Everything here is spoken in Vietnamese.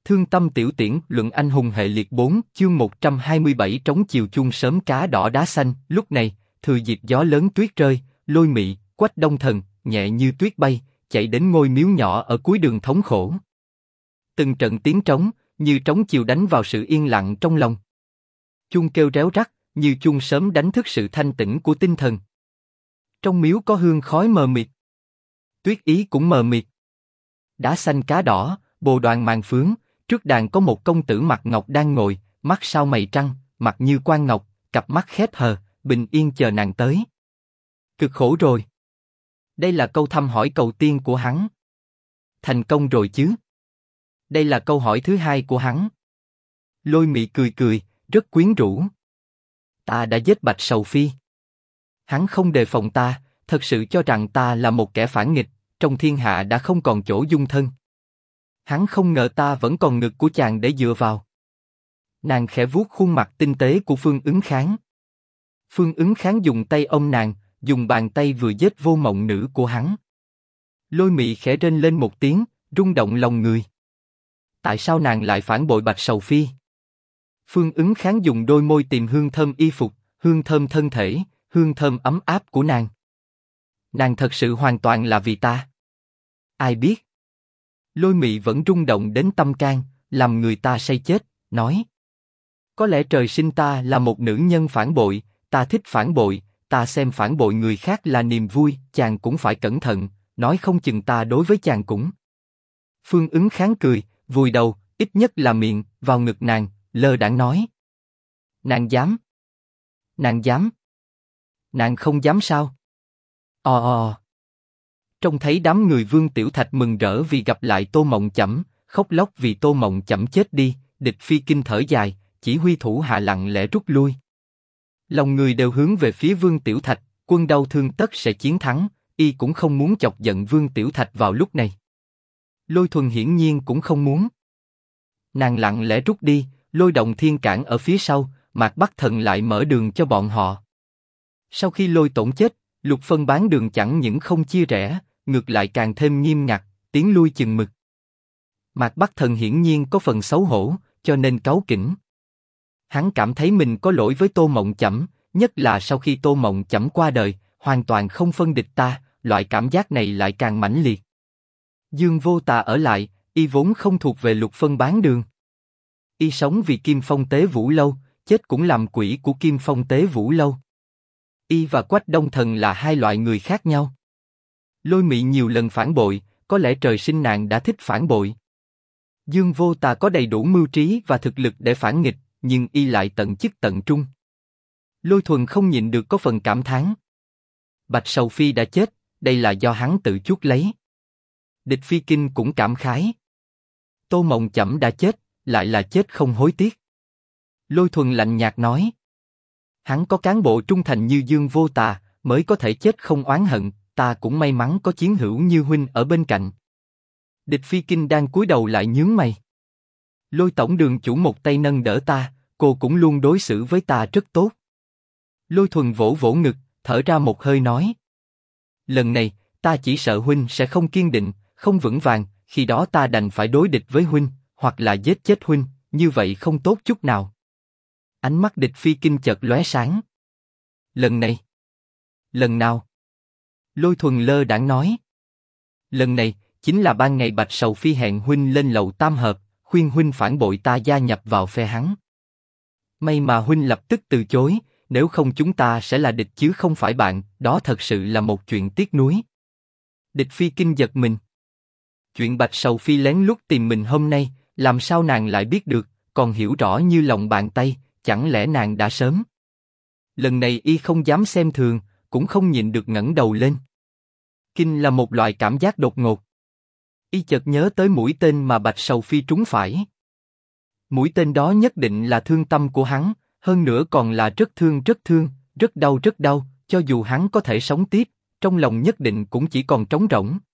Thương tâm tiểu tiễn, luận anh hùng hệ liệt 4, chương 127 trống chiều chuông sớm cá đỏ đá xanh. Lúc này, thừa dịp gió lớn tuyết rơi, Lôi Mị, Quách Đông Thần, nhẹ như tuyết bay, chạy đến ngôi miếu nhỏ ở cuối đường thống khổ. Từng trận tiếng trống, như trống chiều đánh vào sự yên lặng trong lòng. Chuông kêu réo rắt, như chuông sớm đánh thức sự thanh tĩnh của tinh thần. Trong miếu có hương khói mờ mịt. Tuyết ý cũng mờ mịt. Đá xanh cá đỏ, bồ đoàn màn phướng, trước đàn có một công tử mặt ngọc đang ngồi, mắt sao mày trăng, mặt như quan ngọc, cặp mắt khép hờ, bình yên chờ nàng tới. Cực khổ rồi. Đây là câu thăm hỏi đầu tiên của hắn. Thành công rồi chứ? Đây là câu hỏi thứ hai của hắn. Lôi Mị cười cười, rất quyến rũ. Ta đã giết Bạch Sầu Phi. Hắn không đề phòng ta, thật sự cho rằng ta là một kẻ phản nghịch, trong thiên hạ đã không còn chỗ dung thân. Hắn không ngờ ta vẫn còn ngực của chàng để dựa vào. Nàng khẽ vuốt khuôn mặt tinh tế của Phương Ứng Kháng. Phương Ứng Kháng dùng tay ôm nàng, dùng bàn tay vừa giết vô mộng nữ của hắn. Lôi Mị khẽ rên lên một tiếng, rung động lòng người. Tại sao nàng lại phản bội Bạch Sầu Phi? Phương Ứng Kháng dùng đôi môi tìm hương thơm y phục, hương thơm thân thể, hương thơm ấm áp của nàng. Nàng thật sự hoàn toàn là vì ta. Ai biết? Lôi Mị vẫn rung động đến tâm can, làm người ta say chết, nói. Có lẽ trời sinh ta là một nữ nhân phản bội, ta thích phản bội, ta xem phản bội người khác là niềm vui, chàng cũng phải cẩn thận, nói không chừng ta đối với chàng cũng. Phương Ứng Kháng cười, vùi đầu, ít nhất là miệng, vào ngực nàng, lơ đãng nói. Nàng dám? Nàng dám? Nàng không dám sao? Trông thấy đám người Vương Tiểu Thạch mừng rỡ vì gặp lại Tô Mộng Chẩm, khóc lóc vì Tô Mộng Chẩm chết đi, Địch Phi Kinh thở dài, chỉ huy thủ hạ lặng lẽ rút lui. Lòng người đều hướng về phía Vương Tiểu Thạch, quân đau thương tất sẽ chiến thắng, y cũng không muốn chọc giận Vương Tiểu Thạch vào lúc này. Lôi Thuần hiển nhiên cũng không muốn. Nàng lặng lẽ rút đi, Lôi Động Thiên cản ở phía sau, Mạc Bắc Thần lại mở đường cho bọn họ. Sau khi Lôi Tổn chết, Lục Phân bán đường chẳng những không chia rẽ, ngược lại càng thêm nghiêm ngặt, tiến lui chừng mực. Mạc Bắc Thần hiển nhiên có phần xấu hổ, cho nên cáu kỉnh. Hắn cảm thấy mình có lỗi với Tô Mộng Chẩm, nhất là sau khi Tô Mộng Chẩm qua đời, hoàn toàn không phân địch ta, loại cảm giác này lại càng mãnh liệt. Dương Vô Tà ở lại, y vốn không thuộc về Lục Phân bán đường. Y sống vì Kim Phong Tế Vũ Lâu, chết cũng làm quỷ của Kim Phong Tế Vũ Lâu. Y và Quách Đông Thần là hai loại người khác nhau. Lôi Mị nhiều lần phản bội, có lẽ trời sinh nàng đã thích phản bội. Dương Vô Tà có đầy đủ mưu trí và thực lực để phản nghịch, nhưng y lại tận chức tận trung. Lôi Thuần không nhịn được có phần cảm thán. Bạch Sầu Phi đã chết, đây là do hắn tự chuốc lấy. Địch Phi Kinh cũng cảm khái. Tô Mộng Chẩm đã chết, lại là chết không hối tiếc. Lôi Thuần lạnh nhạt nói. Hắn có cán bộ trung thành như Dương Vô Tà, mới có thể chết không oán hận, ta cũng may mắn có chiến hữu như huynh ở bên cạnh. Địch Phi Kinh đang cúi đầu lại nhướng mày. Lôi tổng đường chủ một tay nâng đỡ ta, cô cũng luôn đối xử với ta rất tốt. Lôi Thuần vỗ vỗ ngực, thở ra một hơi nói. Lần này, ta chỉ sợ huynh sẽ không kiên định, không vững vàng, khi đó ta đành phải đối địch với huynh, hoặc là giết chết huynh, như vậy không tốt chút nào. Ánh mắt Địch Phi Kinh chợt lóe sáng. Lần này? Lần nào? Lôi Thuần lơ đãng nói. Lần này, chính là ban ngày Bạch Sầu Phi hẹn huynh lên lầu tam hợp, khuyên huynh phản bội ta gia nhập vào phe hắn. May mà huynh lập tức từ chối, nếu không chúng ta sẽ là địch chứ không phải bạn, đó thật sự là một chuyện tiếc nuối. Địch Phi Kinh giật mình. Chuyện Bạch Sầu Phi lén lút tìm mình hôm nay, làm sao nàng lại biết được, còn hiểu rõ như lòng bàn tay, chẳng lẽ nàng đã sớm. Lần này y không dám xem thường, cũng không nhịn được ngẩng đầu lên. Kinh là một loại cảm giác đột ngột. Y chợt nhớ tới mũi tên mà Bạch Sầu Phi trúng phải. Mũi tên đó nhất định là thương tâm của hắn, hơn nữa còn là rất thương, rất đau, cho dù hắn có thể sống tiếp, trong lòng nhất định cũng chỉ còn trống rỗng.